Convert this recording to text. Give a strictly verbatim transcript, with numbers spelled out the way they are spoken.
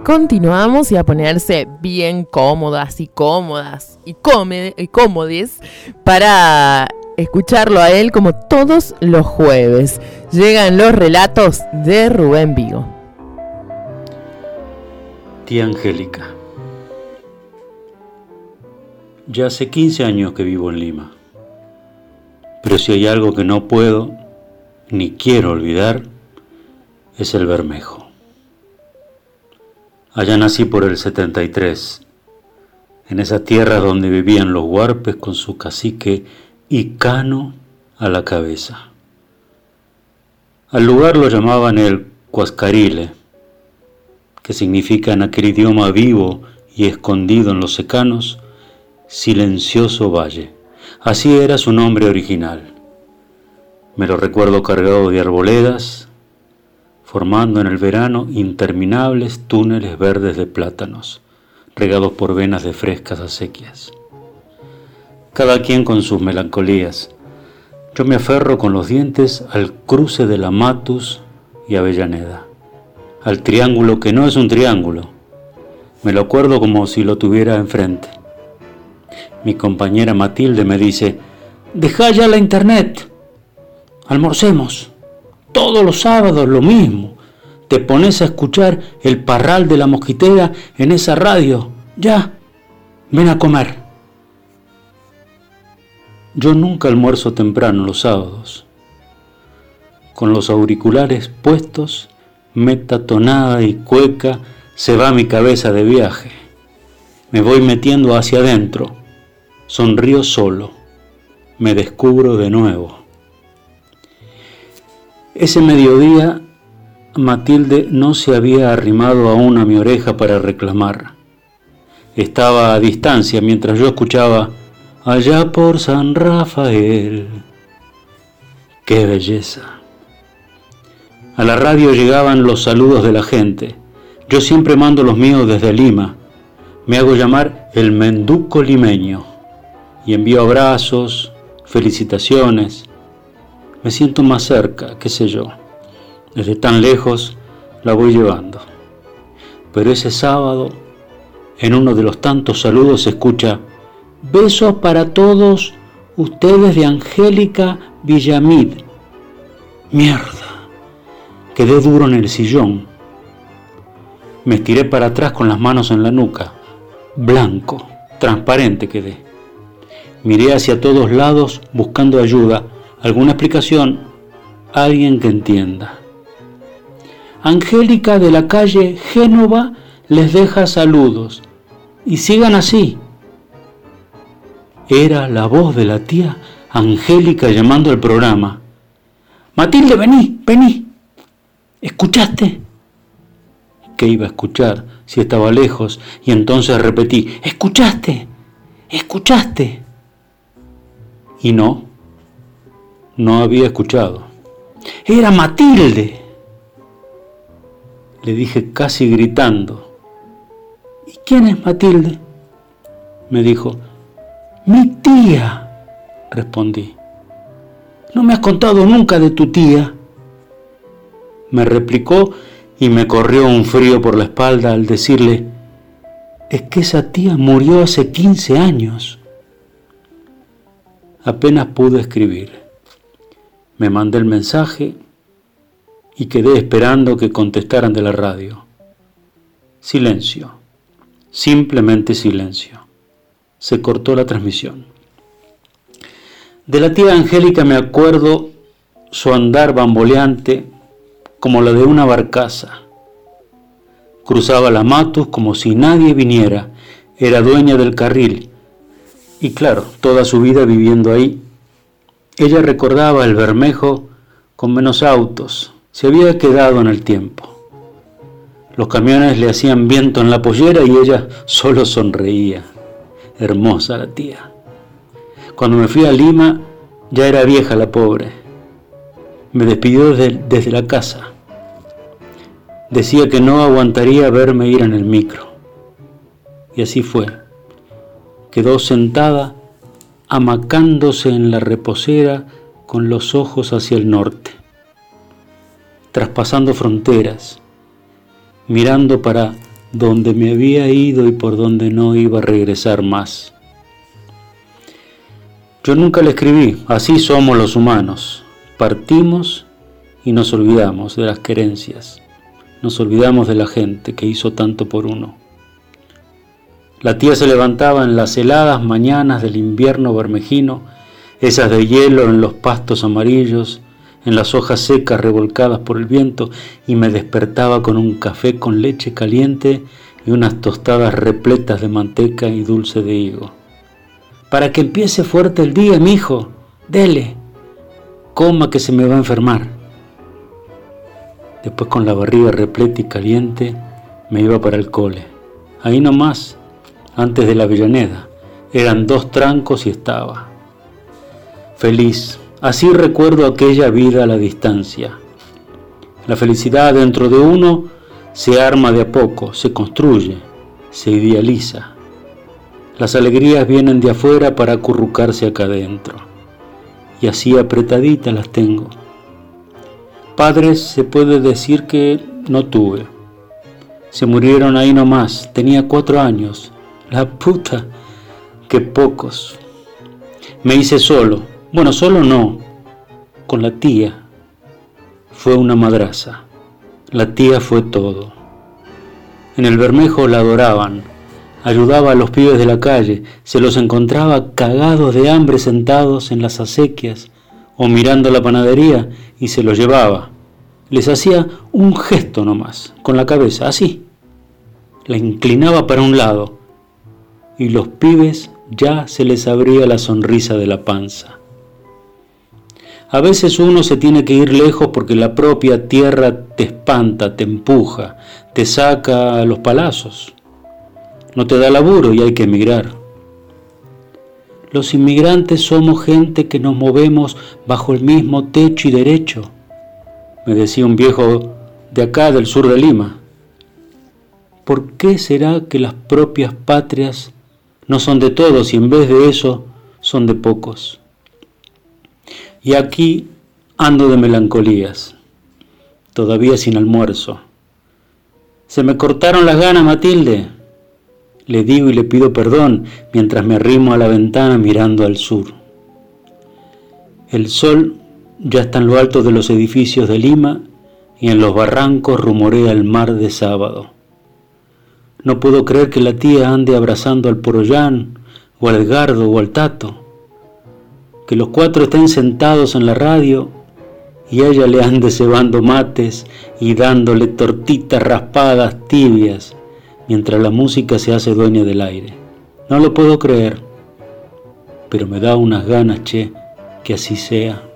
continuamos y a ponerse bien cómodas y cómodas y, cómodes, y cómodes para escucharlo a él como todos los jueves. Llegan los relatos de Rubén Vigo. Tía Angélica. Ya hace quince años que vivo en Lima, pero si hay algo que no puedo ni quiero olvidar, es el Bermejo. Allá nací por el setenta y tres, en esa tierra donde vivían los huarpes con su cacique Icano a la cabeza. Al lugar lo llamaban el Cuascarile, que significa en aquel idioma vivo y escondido en los secanos, silencioso valle. Así era su nombre original. Me lo recuerdo cargado de arboledas, formando en el verano interminables túneles verdes de plátanos, regados por venas de frescas acequias. Cada quien con sus melancolías. Yo me aferro con los dientes al cruce de la Matus y Avellaneda, al triángulo que no es un triángulo. Me lo acuerdo como si lo tuviera enfrente. Mi compañera Matilde me dice: «Dejá ya la internet, almorcemos. Todos los sábados lo mismo. Te pones a escuchar el Parral de la Mosquitera en esa radio. Ya, ven a comer». Yo nunca almuerzo temprano los sábados. Con los auriculares puestos, metatonada y cueca, se va mi cabeza de viaje. Me voy metiendo hacia adentro. Sonrío solo. Me descubro de nuevo. Ese mediodía, Matilde no se había arrimado aún a mi oreja para reclamar. Estaba a distancia mientras yo escuchaba «Allá por San Rafael». ¡Qué belleza! A la radio llegaban los saludos de la gente. Yo siempre mando los míos desde Lima. Me hago llamar el Menduco limeño y envío abrazos, felicitaciones. Me siento más cerca, qué sé yo. Desde tan lejos la voy llevando. Pero ese sábado, en uno de los tantos saludos se escucha: «Besos para todos ustedes de Angélica Villamid». Mierda, quedé duro en el sillón. Me estiré para atrás con las manos en la nuca. Blanco, transparente quedé. Miré hacia todos lados buscando ayuda, alguna explicación, alguien que entienda. Angélica de la calle Génova les deja saludos. Y sigan así. Era la voz de la tía Angélica llamando al programa. Matilde, vení, vení. ¿Escuchaste? ¿Qué iba a escuchar si estaba lejos? Y entonces repetí, ¿escuchaste? ¿Escuchaste? Y no, no había escuchado. Era Matilde. Le dije casi gritando. ¿Y quién es Matilde?, me dijo. Mi tía, respondí. No me has contado nunca de tu tía, me replicó y me corrió un frío por la espalda al decirle: es que esa tía murió hace quince años. Apenas pude escribir. Me mandé el mensaje y quedé esperando que contestaran de la radio. Silencio, simplemente silencio. Se cortó la transmisión. De la tía Angélica me acuerdo su andar bamboleante como la de una barcaza. Cruzaba la Matus como si nadie viniera. Era dueña del carril. Y claro, toda su vida viviendo ahí. Ella recordaba el Bermejo con menos autos. Se había quedado en el tiempo. Los camiones le hacían viento en la pollera y ella solo sonreía. Hermosa la tía. Cuando me fui a Lima, ya era vieja la pobre. Me despidió desde, desde la casa. Decía que no aguantaría verme ir en el micro. Y así fue. Quedó sentada, amacándose en la reposera con los ojos hacia el norte, traspasando fronteras, mirando para donde me había ido y por donde no iba a regresar más. Yo nunca le escribí, así somos los humanos, partimos y nos olvidamos de las querencias, nos olvidamos de la gente que hizo tanto por uno. La tía se levantaba en las heladas mañanas del invierno bermejino, esas de hielo en los pastos amarillos, en las hojas secas revolcadas por el viento, y me despertaba con un café con leche caliente y unas tostadas repletas de manteca y dulce de higo. Para que empiece fuerte el día, mijo, dele, coma que se me va a enfermar. Después, con la barriga repleta y caliente, me iba para el cole. Ahí nomás, antes de la Avellaneda, eran dos trancos y estaba. Feliz, así recuerdo aquella vida a la distancia. La felicidad dentro de uno se arma de a poco, se construye, se idealiza. Las alegrías vienen de afuera para acurrucarse acá adentro. Y así apretaditas las tengo. Padres se puede decir que no tuve. Se murieron ahí nomás, tenía cuatro años. La puta, qué pocos. Me hice solo. Bueno, solo no, con la tía. Fue una madraza. La tía fue todo. En el Bermejo la adoraban. Ayudaba a los pibes de la calle. Se los encontraba cagados de hambre sentados en las acequias o mirando la panadería y se los llevaba. Les hacía un gesto nomás, con la cabeza, así. La inclinaba para un lado y los pibes ya se les abría la sonrisa de la panza. A veces uno se tiene que ir lejos porque la propia tierra te espanta, te empuja, te saca a los palazos. No te da laburo y hay que emigrar. Los inmigrantes somos gente que nos movemos bajo el mismo techo y derecho, me decía un viejo de acá, del sur de Lima. ¿Por qué será que las propias patrias no son de todos y en vez de eso son de pocos? Y aquí ando de melancolías, todavía sin almuerzo. Se me cortaron las ganas, Matilde. Le digo y le pido perdón mientras me arrimo a la ventana mirando al sur. El sol ya está en lo alto de los edificios de Lima y en los barrancos rumorea el mar de sábado. No puedo creer que la tía ande abrazando al Porollán o al Edgardo o al Tato, que los cuatro estén sentados en la radio y a ella le ande cebando mates y dándole tortitas raspadas tibias mientras la música se hace dueña del aire. No lo puedo creer, pero me da unas ganas, che, que así sea.